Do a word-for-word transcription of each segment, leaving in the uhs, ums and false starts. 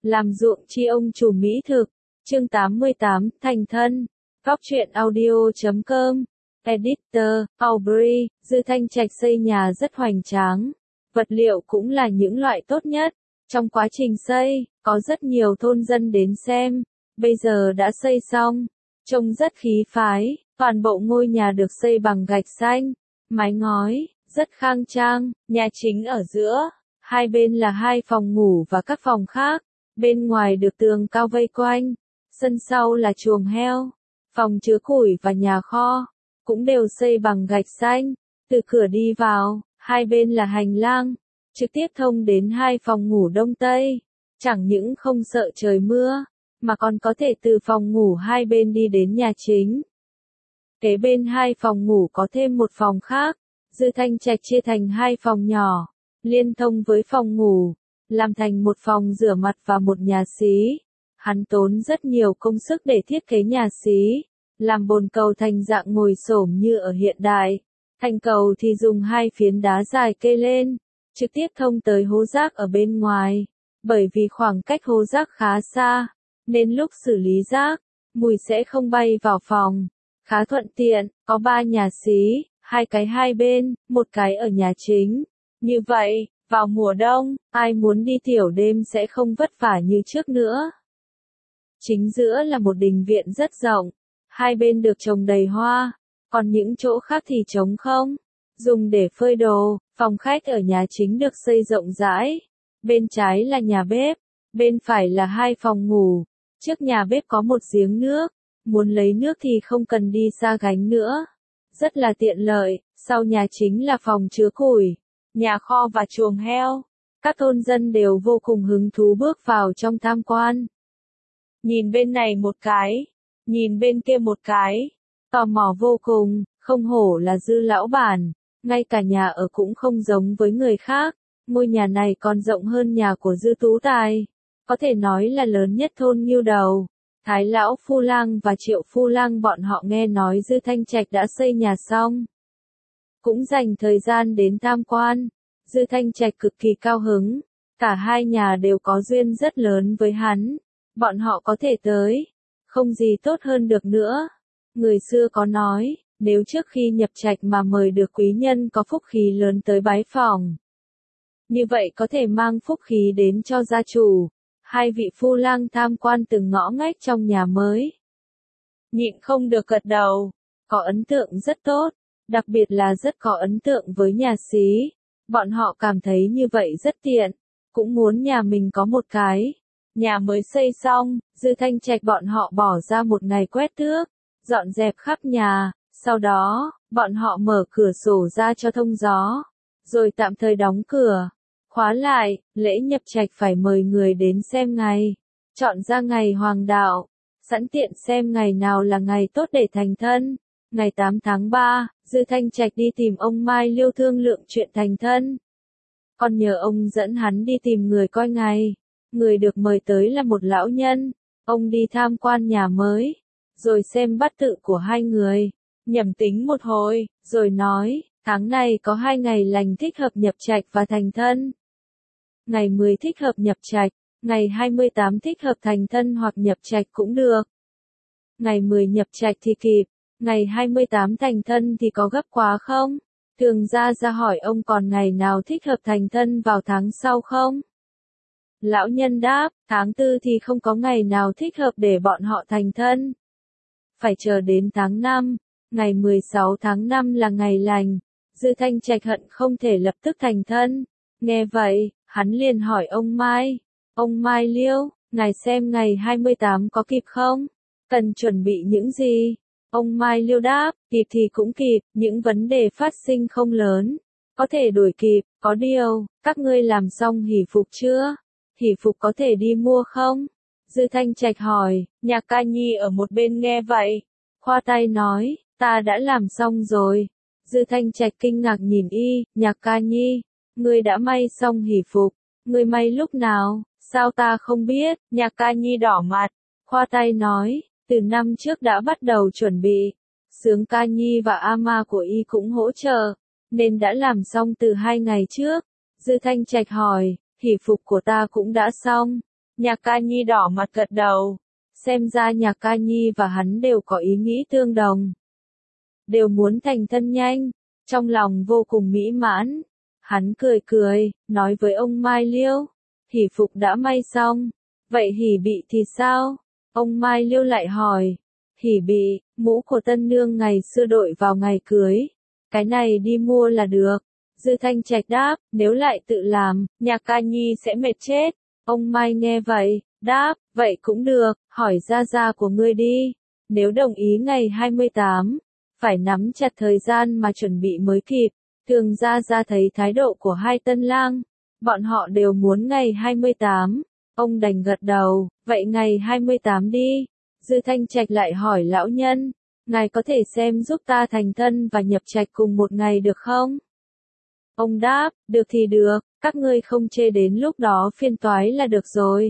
làm ruộng chi ông chủ mỹ thực. Chương tám mươi tám, thành thân. Góc truyện audio chấm com. Editor, Aubrey. Dư Thanh Trạch xây nhà rất hoành tráng. Vật liệu cũng là những loại tốt nhất. Trong quá trình xây, có rất nhiều thôn dân đến xem. Bây giờ đã xây xong. Trông rất khí phái. Toàn bộ ngôi nhà được xây bằng gạch xanh, mái ngói, rất khang trang. Nhà chính ở giữa. Hai bên là hai phòng ngủ và các phòng khác. Bên ngoài được tường cao vây quanh. Sân sau là chuồng heo. Phòng chứa củi và nhà kho. Cũng đều xây bằng gạch xanh. Từ cửa đi vào, hai bên là hành lang. Trực tiếp thông đến hai phòng ngủ đông tây. Chẳng những không sợ trời mưa, mà còn có thể từ phòng ngủ hai bên đi đến nhà chính. Kế bên hai phòng ngủ có thêm một phòng khác. Dư Thanh Trạch chia thành hai phòng nhỏ, liên thông với phòng ngủ, làm thành một phòng rửa mặt và một nhà xí. Hắn tốn rất nhiều công sức để thiết kế nhà xí, làm bồn cầu thành dạng ngồi xổm như ở hiện đại. Thành cầu thì dùng hai phiến đá dài kê lên, trực tiếp thông tới hố rác ở bên ngoài. Bởi vì khoảng cách hố rác khá xa, nên lúc xử lý rác, mùi sẽ không bay vào phòng. Khá thuận tiện, có ba nhà xí, hai cái hai bên, một cái ở nhà chính. Như vậy, vào mùa đông, ai muốn đi tiểu đêm sẽ không vất vả như trước nữa. Chính giữa là một đình viện rất rộng, hai bên được trồng đầy hoa, còn những chỗ khác thì trống không, dùng để phơi đồ. Phòng khách ở nhà chính được xây rộng rãi, bên trái là nhà bếp, bên phải là hai phòng ngủ. Trước nhà bếp có một giếng nước, muốn lấy nước thì không cần đi xa gánh nữa, rất là tiện lợi. Sau nhà chính là phòng chứa củi, nhà kho và chuồng heo. Các thôn dân đều vô cùng hứng thú bước vào trong tham quan. Nhìn bên này một cái, nhìn bên kia một cái, tò mò vô cùng. Không hổ là Dư lão bản, ngay cả nhà ở cũng không giống với người khác. Ngôi nhà này còn rộng hơn nhà của Dư Tú Tài, có thể nói là lớn nhất thôn Nghiêu Đầu. Thái lão Phu Lang và Triệu Phu Lang bọn họ nghe nói Dư Thanh Trạch đã xây nhà xong, cũng dành thời gian đến tham quan. Dư Thanh Trạch cực kỳ cao hứng, cả hai nhà đều có duyên rất lớn với hắn, bọn họ có thể tới, không gì tốt hơn được nữa. Người xưa có nói, nếu trước khi nhập trạch mà mời được quý nhân có phúc khí lớn tới bái phỏng, như vậy có thể mang phúc khí đến cho gia chủ. Hai vị Phu Lang tham quan từng ngõ ngách trong nhà mới, nhịn không được gật đầu, có ấn tượng rất tốt, đặc biệt là rất có ấn tượng với nhà xí. Bọn họ cảm thấy như vậy rất tiện, cũng muốn nhà mình có một cái. Nhà mới xây xong, Dư Thanh Trạch bọn họ bỏ ra một ngày quét tước, dọn dẹp khắp nhà, sau đó, bọn họ mở cửa sổ ra cho thông gió, rồi tạm thời đóng cửa, khóa lại. Lễ nhập trạch phải mời người đến xem ngày, chọn ra ngày hoàng đạo, sẵn tiện xem ngày nào là ngày tốt để thành thân. Ngày tám tháng ba, Dư Thanh Trạch đi tìm ông Mai Liêu thương lượng chuyện thành thân. Còn nhờ ông dẫn hắn đi tìm người coi ngày. Người được mời tới là một lão nhân. Ông đi tham quan nhà mới, rồi xem bát tự của hai người, nhẩm tính một hồi, rồi nói, tháng này có hai ngày lành thích hợp nhập trạch và thành thân. Ngày mười thích hợp nhập trạch, ngày hai mươi tám thích hợp thành thân hoặc nhập trạch cũng được. Ngày mười nhập trạch thì kịp, ngày hai mươi tám thành thân thì có gấp quá không? Thường gia ra hỏi ông còn ngày nào thích hợp thành thân vào tháng sau không? Lão nhân đáp, tháng tư thì không có ngày nào thích hợp để bọn họ thành thân. Phải chờ đến tháng năm, ngày mười sáu tháng năm là ngày lành. Dư Thanh Trạch hận không thể lập tức thành thân. Nghe vậy, hắn liền hỏi ông Mai, ông Mai Liêu, ngài xem ngày hai mươi tám có kịp không? Cần chuẩn bị những gì? Ông Mai Liêu đáp, kịp thì cũng kịp, những vấn đề phát sinh không lớn, có thể đổi kịp. Có điều, các ngươi làm xong hỷ phục chưa? Hỷ phục có thể đi mua không? Dư Thanh Trạch hỏi. Nhạc Ca Nhi ở một bên nghe vậy, khoa tay nói, ta đã làm xong rồi. Dư Thanh Trạch kinh ngạc nhìn y, Nhạc Ca Nhi, ngươi đã may xong hỷ phục, ngươi may lúc nào, sao ta không biết? Nhạc Ca Nhi đỏ mặt, khoa tay nói, từ năm trước đã bắt đầu chuẩn bị, Sướng Ca Nhi và ama của y cũng hỗ trợ, nên đã làm xong từ hai ngày trước. Dư Thanh Trạch hỏi, hỷ phục của ta cũng đã xong, Nhạc Ca Nhi đỏ mặt gật đầu. Xem ra Nhạc Ca Nhi và hắn đều có ý nghĩ tương đồng. Đều muốn thành thân nhanh, trong lòng vô cùng mỹ mãn. Hắn cười cười, nói với ông Mai Liêu, hỷ phục đã may xong, vậy hỷ bị thì sao? Ông Mai Liêu lại hỏi, hỷ bị, mũ của tân nương ngày xưa đội vào ngày cưới, cái này đi mua là được. Dư Thanh Trạch đáp, nếu lại tự làm, Nhạc Ca Nhi sẽ mệt chết. Ông Mai nghe vậy, đáp, vậy cũng được, hỏi gia gia của ngươi đi, nếu đồng ý ngày hai mươi tám, phải nắm chặt thời gian mà chuẩn bị mới kịp. Thường gia gia thấy thái độ của hai tân lang, bọn họ đều muốn ngày hai mươi tám, ông đành gật đầu, vậy ngày hai mươi tám đi. Dư Thanh Trạch lại hỏi lão nhân, ngài có thể xem giúp ta thành thân và nhập trạch cùng một ngày được không? Ông đáp, được thì được, các ngươi không chê đến lúc đó phiền toái là được rồi.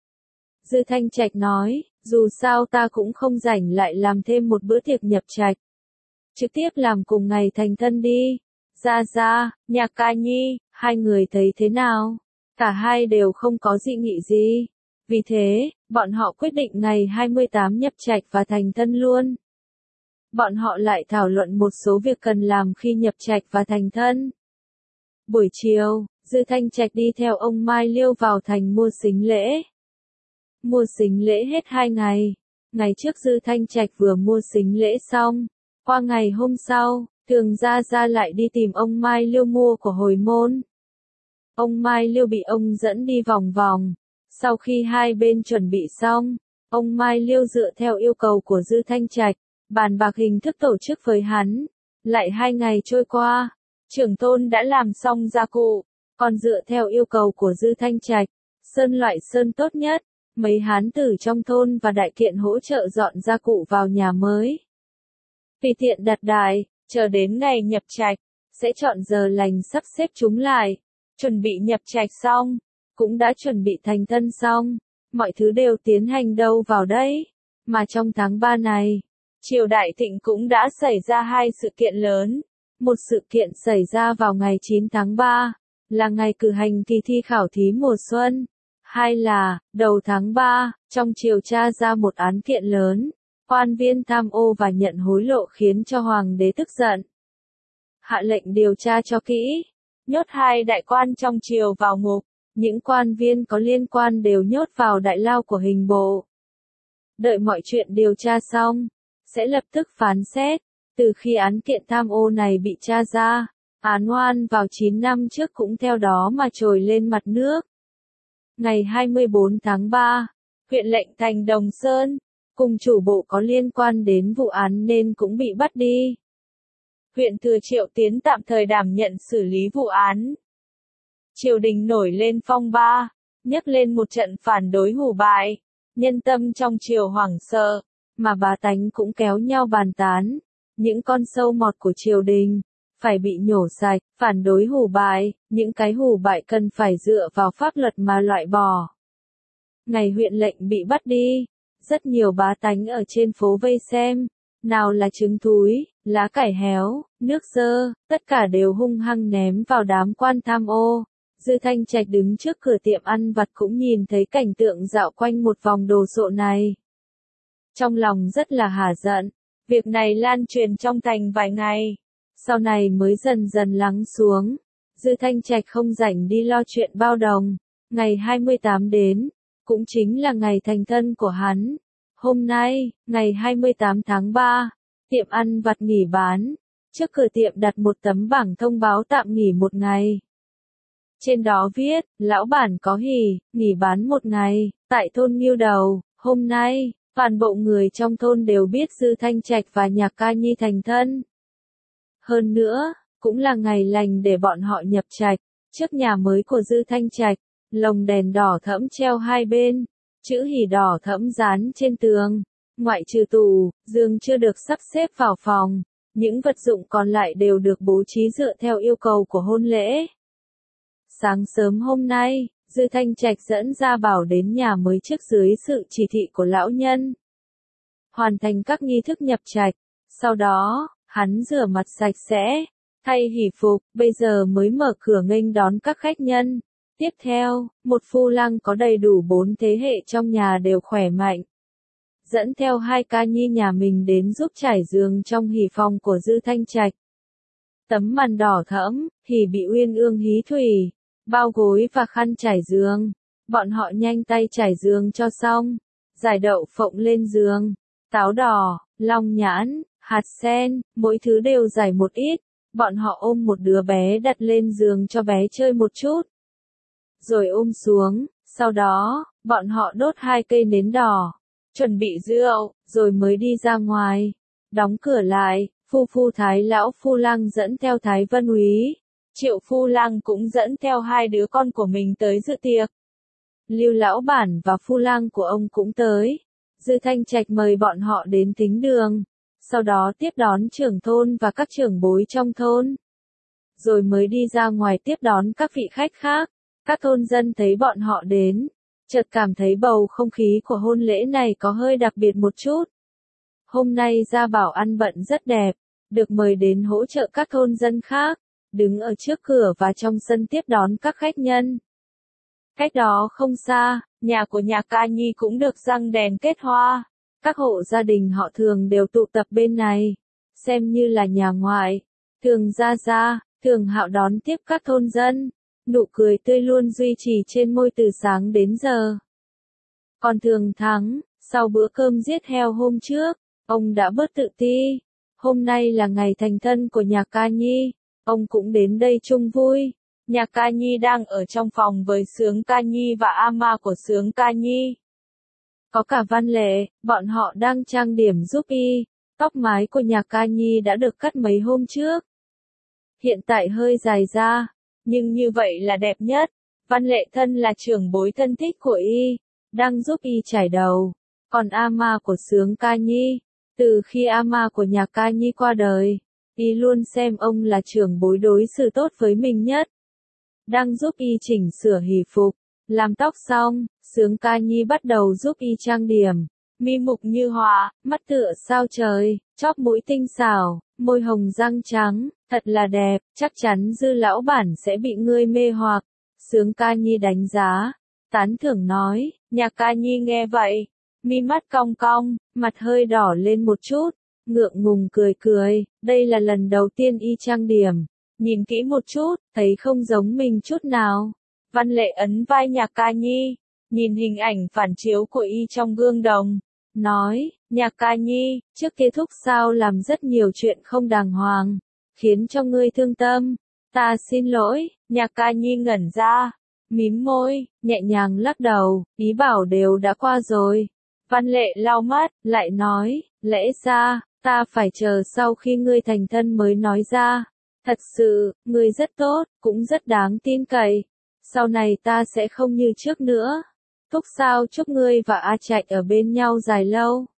Dư Thanh Trạch nói, dù sao ta cũng không rảnh lại làm thêm một bữa tiệc nhập trạch. Trực tiếp làm cùng ngày thành thân đi. Gia Gia, Nhạc Ca Nhi, hai người thấy thế nào? Cả hai đều không có dị nghị gì. Vì thế, bọn họ quyết định ngày hai mươi tám nhập trạch và thành thân luôn. Bọn họ lại thảo luận một số việc cần làm khi nhập trạch và thành thân. Buổi chiều, Dư Thanh Trạch đi theo ông Mai Liêu vào thành mua sính lễ. Mua sính lễ hết hai ngày. Ngày trước Dư Thanh Trạch vừa mua sính lễ xong. Qua ngày hôm sau, Thường Gia Gia lại đi tìm ông Mai Liêu mua của hồi môn. Ông Mai Liêu bị ông dẫn đi vòng vòng. Sau khi hai bên chuẩn bị xong, ông Mai Liêu dựa theo yêu cầu của Dư Thanh Trạch, bàn bạc hình thức tổ chức với hắn. Lại hai ngày trôi qua, trưởng tôn đã làm xong gia cụ, còn dựa theo yêu cầu của Dư Thanh Trạch, sơn loại sơn tốt nhất, mấy hán tử trong thôn và đại kiện hỗ trợ dọn gia cụ vào nhà mới. Vì tiện đặt đài, chờ đến ngày nhập trạch, sẽ chọn giờ lành sắp xếp chúng lại, chuẩn bị nhập trạch xong, cũng đã chuẩn bị thành thân xong, mọi thứ đều tiến hành đâu vào đấy. Mà trong tháng ba này, triều đại Thịnh cũng đã xảy ra hai sự kiện lớn. Một sự kiện xảy ra vào ngày chín tháng ba, là ngày cử hành kỳ thi khảo thí mùa xuân. Hai là, đầu tháng ba, trong triều tra ra một án kiện lớn, quan viên tham ô và nhận hối lộ khiến cho hoàng đế tức giận. Hạ lệnh điều tra cho kỹ, nhốt hai đại quan trong triều vào ngục, những quan viên có liên quan đều nhốt vào đại lao của hình bộ. Đợi mọi chuyện điều tra xong, sẽ lập tức phán xét. Từ khi án kiện tham ô này bị tra ra, án oan vào chín năm trước cũng theo đó mà trồi lên mặt nước. Ngày hai mươi bốn tháng ba, huyện lệnh thành Đồng Sơn, cùng chủ bộ có liên quan đến vụ án nên cũng bị bắt đi. Huyện Thừa Triệu Tiến tạm thời đảm nhận xử lý vụ án. Triều đình nổi lên phong ba, nhấc lên một trận phản đối hủ bại, nhân tâm trong triều hoảng sợ, mà bá tánh cũng kéo nhau bàn tán. Những con sâu mọt của triều đình, phải bị nhổ sạch, phản đối hủ bại, những cái hủ bại cần phải dựa vào pháp luật mà loại bỏ. Ngày huyện lệnh bị bắt đi, rất nhiều bá tánh ở trên phố vây xem, nào là trứng thúi, lá cải héo, nước dơ, tất cả đều hung hăng ném vào đám quan tham ô. Dư Thanh Trạch đứng trước cửa tiệm ăn vặt cũng nhìn thấy cảnh tượng dạo quanh một vòng đồ sộ này. Trong lòng rất là hả giận. Việc này lan truyền trong thành vài ngày, sau này mới dần dần lắng xuống. Dư Thanh Trạch không rảnh đi lo chuyện bao đồng. Ngày hai mươi tám đến, cũng chính là ngày thành thân của hắn. Hôm nay, ngày hai mươi tám tháng ba, tiệm ăn vặt nghỉ bán. Trước cửa tiệm đặt một tấm bảng thông báo tạm nghỉ một ngày. Trên đó viết, lão bản có hỉ, nghỉ bán một ngày, tại thôn Nghiêu Đầu, hôm nay. Toàn bộ người trong thôn đều biết Dư Thanh Trạch và Nhạc Ca Nhi thành thân. Hơn nữa, cũng là ngày lành để bọn họ nhập trạch. Trước nhà mới của Dư Thanh Trạch, lồng đèn đỏ thẫm treo hai bên, chữ hỉ đỏ thẫm dán trên tường. Ngoại trừ tủ, giường chưa được sắp xếp vào phòng, những vật dụng còn lại đều được bố trí dựa theo yêu cầu của hôn lễ. Sáng sớm hôm nay, Dư Thanh Trạch dẫn Gia Bảo đến nhà mới trước dưới sự chỉ thị của lão nhân. Hoàn thành các nghi thức nhập trạch, sau đó, hắn rửa mặt sạch sẽ, thay hỷ phục, bây giờ mới mở cửa nghênh đón các khách nhân. Tiếp theo, một phu lăng có đầy đủ bốn thế hệ trong nhà đều khỏe mạnh. Dẫn theo hai ca nhi nhà mình đến giúp trải giường trong hỉ phòng của Dư Thanh Trạch. Tấm màn đỏ thẫm, hỉ bị uyên ương hí thủy, bao gối và khăn trải giường. Bọn họ nhanh tay trải giường cho xong, giải đậu phộng lên giường, táo đỏ, long nhãn, hạt sen, mỗi thứ đều giải một ít. Bọn họ ôm một đứa bé đặt lên giường cho bé chơi một chút. Rồi ôm xuống, sau đó, bọn họ đốt hai cây nến đỏ, chuẩn bị rượu, rồi mới đi ra ngoài. Đóng cửa lại, phu phu Thái lão phu lang dẫn theo Thái Vân Úy, Triệu phu lang cũng dẫn theo hai đứa con của mình tới dự tiệc. Lưu lão bản và phu lang của ông cũng tới. Dư Thanh Trạch mời bọn họ đến thính đường, sau đó tiếp đón trưởng thôn và các trưởng bối trong thôn. Rồi mới đi ra ngoài tiếp đón các vị khách khác. Các thôn dân thấy bọn họ đến, chợt cảm thấy bầu không khí của hôn lễ này có hơi đặc biệt một chút. Hôm nay Gia Bảo ăn bận rất đẹp, được mời đến hỗ trợ các thôn dân khác, đứng ở trước cửa và trong sân tiếp đón các khách nhân. Cách đó không xa, nhà của nhà Ca Nhi cũng được răng đèn kết hoa. Các hộ gia đình họ Thường đều tụ tập bên này, xem như là nhà ngoại. Thường Gia Gia, Thường Hạo đón tiếp các thôn dân, nụ cười tươi luôn duy trì trên môi từ sáng đến giờ. Còn Thường Thắng, sau bữa cơm giết heo hôm trước, ông đã bớt tự ti. Hôm nay là ngày thành thân của nhà Ca Nhi, ông cũng đến đây chung vui. Nhà Ca Nhi đang ở trong phòng với Sướng Ca Nhi và ama của Sướng Ca Nhi. Có cả Văn Lệ, bọn họ đang trang điểm giúp y. Tóc mái của nhà Ca Nhi đã được cắt mấy hôm trước. Hiện tại hơi dài ra, nhưng như vậy là đẹp nhất. Văn Lệ thân là trưởng bối thân thích của y, đang giúp y chải đầu. Còn ama của Sướng Ca Nhi, từ khi ama của nhà Ca Nhi qua đời, y luôn xem ông là trưởng bối đối xử tốt với mình nhất. Đang giúp y chỉnh sửa hỷ phục, làm tóc xong, Sướng Ca Nhi bắt đầu giúp y trang điểm. Mi mục như họa, mắt tựa sao trời, chóp mũi tinh xảo, môi hồng răng trắng, thật là đẹp, chắc chắn Dư lão bản sẽ bị ngươi mê hoặc. Sướng Ca Nhi đánh giá, tán thưởng nói. Nhà Ca Nhi nghe vậy, mi mắt cong cong, mặt hơi đỏ lên một chút, ngượng ngùng cười cười. Đây là lần đầu tiên y trang điểm, nhìn kỹ một chút, thấy không giống mình chút nào. Văn Lệ ấn vai nhà Ca Nhi, nhìn hình ảnh phản chiếu của y trong gương đồng, nói, nhà Ca Nhi, trước kết thúc sao làm rất nhiều chuyện không đàng hoàng, khiến cho ngươi thương tâm. Ta xin lỗi. Nhà Ca Nhi ngẩn ra, mím môi, nhẹ nhàng lắc đầu, ý bảo đều đã qua rồi. Văn Lệ lau mắt, lại nói, lẽ ra, ta phải chờ sau khi ngươi thành thân mới nói ra. Thật sự, ngươi rất tốt, cũng rất đáng tin cậy. Sau này ta sẽ không như trước nữa. Thúc sao chúc ngươi và A Trạch ở bên nhau dài lâu.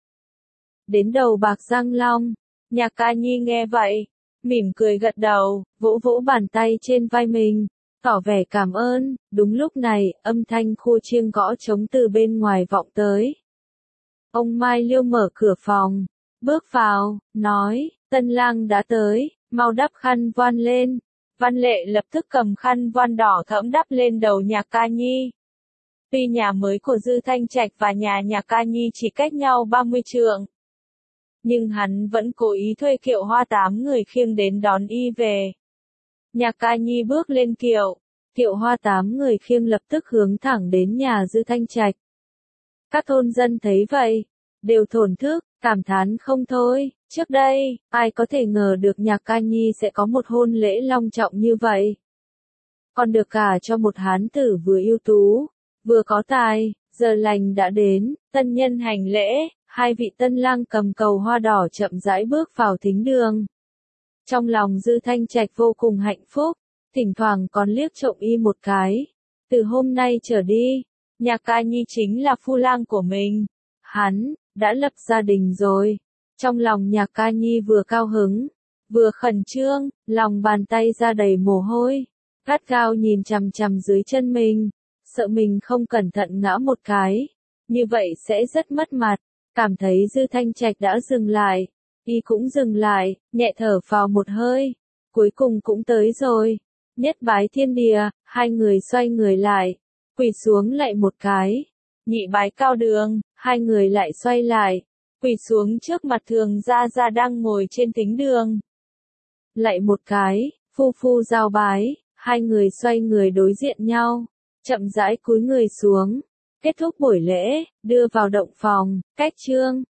Đến đầu bạc răng long, nhà Ca Nhi nghe vậy, mỉm cười gật đầu, vỗ vỗ bàn tay trên vai mình, tỏ vẻ cảm ơn. Đúng lúc này, âm thanh khua chiêng gõ trống từ bên ngoài vọng tới. Ông Mai Liêu mở cửa phòng, bước vào, nói, tân lang đã tới, mau đắp khăn voan lên. Văn Lệ lập tức cầm khăn voan đỏ thẫm đắp lên đầu nhà Ca Nhi. Tuy nhà mới của Dư Thanh Trạch và nhà nhà Ca Nhi chỉ cách nhau ba mươi trượng, nhưng hắn vẫn cố ý thuê kiệu hoa tám người khiêng đến đón y về. Nhà Ca Nhi bước lên kiệu, kiệu hoa tám người khiêng lập tức hướng thẳng đến nhà Dư Thanh Trạch. Các thôn dân thấy vậy, đều thổn thức, cảm thán không thôi. Trước đây, ai có thể ngờ được nhà Ca Nhi sẽ có một hôn lễ long trọng như vậy. Còn được cả cho một hán tử vừa ưu tú, vừa có tài. Giờ lành đã đến, tân nhân hành lễ, hai vị tân lang cầm cầu hoa đỏ chậm rãi bước vào thính đường. Trong lòng Dư Thanh Trạch vô cùng hạnh phúc, thỉnh thoảng còn liếc trộm y một cái. Từ hôm nay trở đi, nhà Ca Nhi chính là phu lang của mình. Hắn đã lập gia đình rồi. Trong lòng nhà Ca Nhi vừa cao hứng, vừa khẩn trương, lòng bàn tay ra đầy mồ hôi, gắt gao nhìn chằm chằm dưới chân mình, sợ mình không cẩn thận ngã một cái, như vậy sẽ rất mất mặt. Cảm thấy Dư Thanh Trạch đã dừng lại, y cũng dừng lại, nhẹ thở vào một hơi, cuối cùng cũng tới rồi. Nhất bái thiên địa, hai người xoay người lại, quỳ xuống lạy một cái. Nhị bái cao đường, hai người lại xoay lại, quỳ xuống trước mặt Thường Gia Gia đang ngồi trên thính đường. Lạy một cái, phu phu giao bái, hai người xoay người đối diện nhau, chậm rãi cúi người xuống. Kết thúc buổi lễ, đưa vào động phòng, cách chương.